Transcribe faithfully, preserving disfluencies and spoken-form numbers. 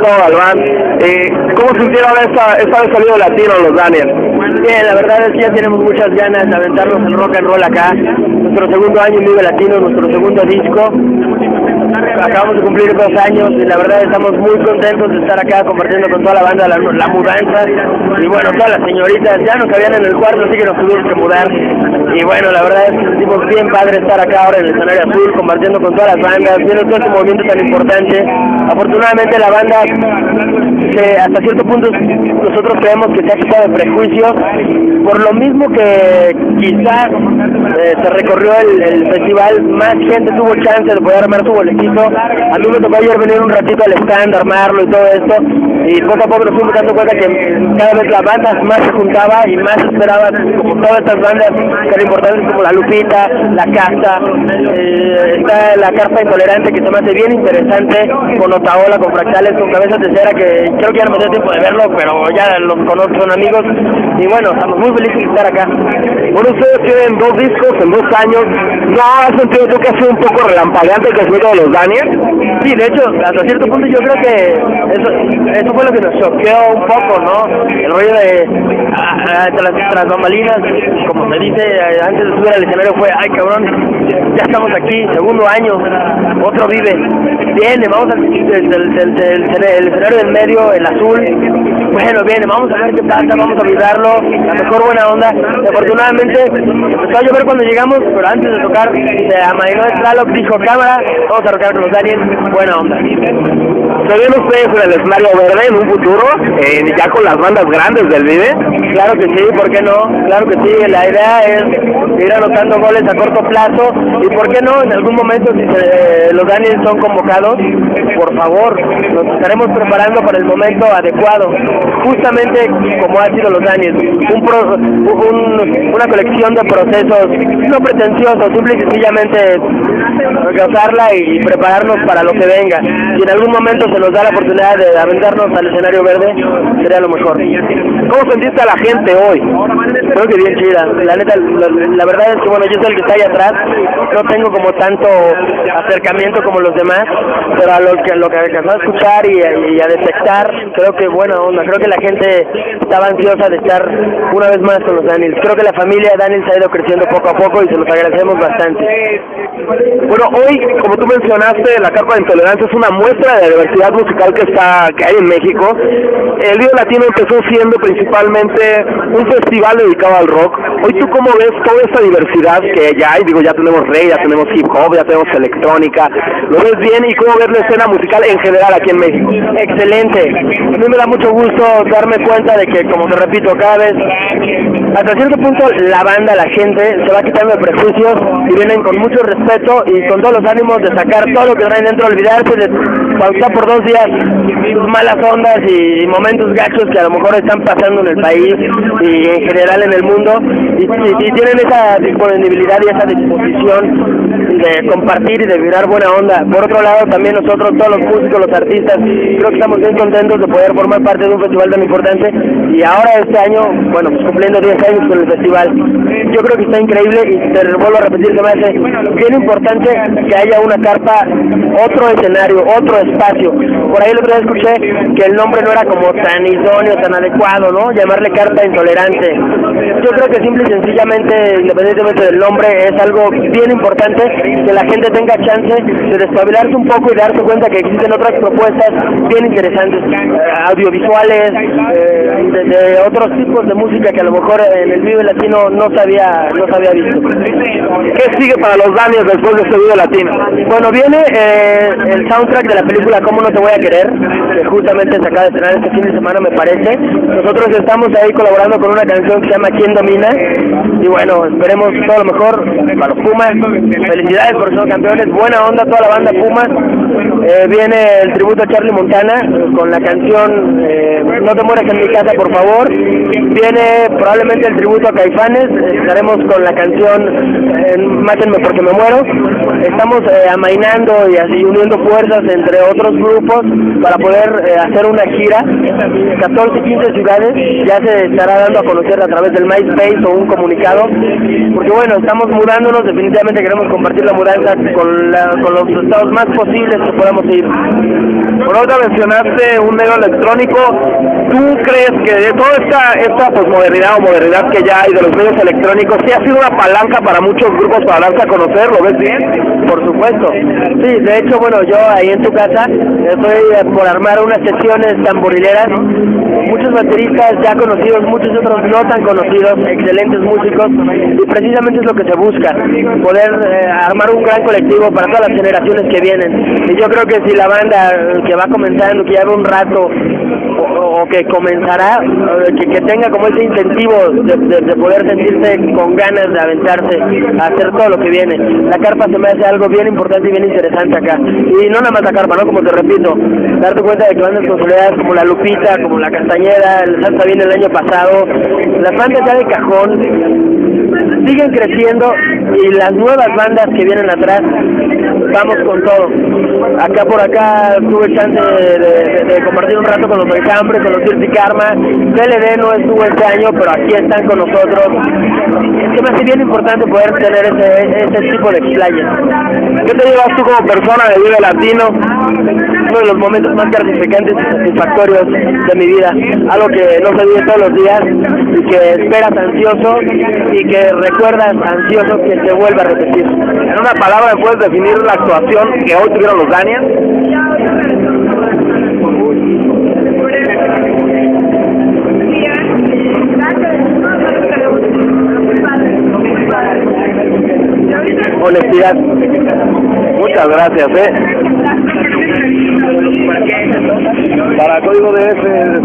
Gustavo Galván. Eh, ¿Cómo sintieron esta, esta vez salido latino los Daniels? Bien, la verdad es que ya tenemos muchas ganas de aventarnos el rock and roll acá. Nuestro segundo año en Vive Latino, nuestro segundo disco. Acabamos de cumplir dos años y la verdad estamos muy contentos de estar acá compartiendo con toda la banda la, la mudanza. Y bueno, todas las señoritas ya nos cabían en el cuarto, así que nos tuvimos que mudar. Y bueno, la verdad es que sentimos bien padre estar acá ahora en el escenario azul, compartiendo con todas las bandas, viendo todo este movimiento tan importante. Afortunadamente la banda, que hasta cierto punto nosotros creemos que se ha quitado de prejuicios, por lo mismo que quizás eh, se recorrió el, el festival, más gente tuvo chance de poder armar su boletito. A mí me tocó ayer venir un ratito al stand, armarlo y todo esto, y poco a poco nos fuimos dando cuenta que cada vez la banda más se juntaba y más esperaba, como todas estas bandas que eran importantes, como La Lupita, La Casa, eh, está La Carpa Intolerante, que se me hace bien interesante, con Otaola, con Fractales, con Cabezas de Cera, que creo que ya no me dio tiempo de verlo, pero ya los conozco, son amigos, y bueno, estamos muy felices de estar acá. Bueno, ustedes tienen dos discos en dos años, ¿no has sentido tú que ha sido un poco relampagueante el crecimiento de los Daniels? Sí, de hecho, hasta cierto punto yo creo que eso, eso fue lo que nos choqueó un poco, ¿no? El rollo de, a, a, tras, tras bambalinas, como se dice, antes de subir al escenario fue, ay cabrón, ya estamos aquí, segundo año, otro vive, viene, vamos al el, el, el, el, el escenario del medio, el azul, bueno, viene, vamos a ver qué pasa, vamos a olvidarlo, la mejor buena onda. Y afortunadamente empezó a llover cuando llegamos, pero antes de tocar se amainó el Tlaloc, dijo cámara, vamos a tocar con los Daniels, buena onda. ¿Se ven ustedes en el escenario verde en un futuro, eh, ya con las bandas grandes del Vive? Claro que sí, ¿por qué no? Claro que sí, la idea es ir anotando goles a corto plazo y ¿por qué no? En algún momento si se, eh, los Daniels son convocados, por favor, nos estaremos preparando para el momento adecuado, justamente como ha sido los Daniels, un, pro, un una colección de procesos no pretenciosos, simple y sencillamente gozarla y prepararnos para lo que venga. Si en algún momento se nos da la oportunidad de aventarnos al escenario verde, sería lo mejor. ¿Cómo sentiste a la gente hoy? Creo que bien chida. La neta, la, la verdad es que bueno, yo soy el que está ahí atrás, no tengo como tanto acercamiento como los demás, pero a lo que, lo que alcanzó a escuchar y a, y a detectar, creo que buena onda, creo que la gente estaba ansiosa de estar una vez más con los Daniels. Creo que la familia Daniels ha ido creciendo poco a poco y se los agradecemos bastante. Bueno, hoy, como tú mencionaste, La Carpa de Intolerancia es una muestra de la diversidad musical que está que hay en México. El Vive Latino empezó siendo principalmente un festival dedicado al rock. Hoy, ¿tú cómo ves toda esta diversidad que ya hay? Digo, ya tenemos reggae, ya tenemos hip hop, ya tenemos electrónica. ¿Lo ves bien? ¿Y cómo ves la escena musical en general aquí en México? Excelente. A mí me da mucho gusto darme cuenta de que, como te repito, cada vez, hasta cierto punto, la banda, la gente, se va quitando de prejuicios y vienen con mucho respeto y con todos los ánimos de sacar todo lo que traen dentro, olvidarse de pausar por dos días sus malas ondas y momentos gachos que a lo mejor están pasando en el país y en general en el mundo y, y, y tienen esa disponibilidad y esa disposición de compartir y de vibrar buena onda. Por otro lado, también nosotros, todos los músicos, los artistas, creo que estamos bien contentos de poder formar parte de un festival tan importante y ahora este año, bueno, pues cumpliendo diez años con el festival, yo creo que está increíble y te vuelvo a repetir que me hace bien importante que haya una carpa, otro escenario, otro espacio. Por ahí el otro día escuché que el nombre no era como tan idóneo, tan adecuado, ¿no? Llamarle Carpa Intolerante. Yo creo que simple y sencillamente, independientemente del nombre, es algo bien importante que la gente tenga chance de despabilarse un poco y darse cuenta que existen otras propuestas bien interesantes, eh, audiovisuales, eh, de, de otros tipos de música que a lo mejor en el Vive Latino no se había, no se había visto. ¿Qué sigue para los Daniels después de este Vive Latino? Bueno, viene eh, el soundtrack de la película ¿Cómo no te voy a querer?, que justamente se acaba de estrenar este fin de semana, me parece. Nosotros estamos ahí colaborando con una canción que se llama ¿Quién domina? Y bueno, esperemos todo lo mejor para los Pumas. Felicidades por ser campeones, buena onda toda la banda Pumas. Eh, viene el tributo a Charlie Montana con la canción eh, No te mueras en mi casa, por favor. Viene probablemente el tributo a Caifanes, estaremos con la canción eh, Mátenme porque me muero. Estamos eh, amainando y así uniendo fuerzas entre otros grupos para poder eh, hacer una gira. catorce, quince ciudades, ya se estará dando a conocer a través del MySpace o un comunicado, porque bueno, estamos mudándonos, definitivamente queremos compartir la mudanza con, la, con los estados más posibles que podamos ir. Por ahora mencionaste un medio electrónico. ¿Tú crees que de toda esta, esta posmodernidad o modernidad que ya hay de los medios electrónicos, sí ha sido una palanca para muchos grupos para darse a conocer? ¿Lo ves bien? Por supuesto. Sí, de hecho, bueno, yo ahí en tu casa estoy por armar unas sesiones tamborileras. Muchos bateristas ya conocidos, muchos otros no tan conocidos, excelentes músicos, y precisamente es lo que se busca, poder eh, armar un gran colectivo para todas las generaciones que vienen. Y yo creo que si la banda que va comenzando, que lleva un rato, o, o que comenzará, que, que tenga como ese incentivo de, de, de poder sentirse con ganas de aventarse a hacer todo lo que viene. La carpa se me hace algo bien importante y bien interesante acá. Y no nada más la carpa, ¿no? Como te repito, darte cuenta de que bandas consolidadas como la Lupita, como la Castañeda, el Salsa Bien el año pasado, las bandas ya de cajón siguen creciendo, y las nuevas bandas que vienen atrás, vamos con todo. Acá por acá tuve chance de, de, de compartir un rato con los Enjambre, con los Dirty Karma. C L D no estuvo este año, pero aquí están con nosotros. Es que me hace bien importante poder tener ese, ese tipo de explayes. ¿Qué te llevas tú como persona de Vive Latino? Uno de los momentos más gratificantes y satisfactorios de mi vida, algo que no se vive todos los días y que esperas ansioso y que recuerdas ansioso que se vuelva a repetir. En una palabra, ¿me puedes definir la actuación que hoy tuvieron los Daniels? Honestidad. Muchas gracias, eh. Para Código D F.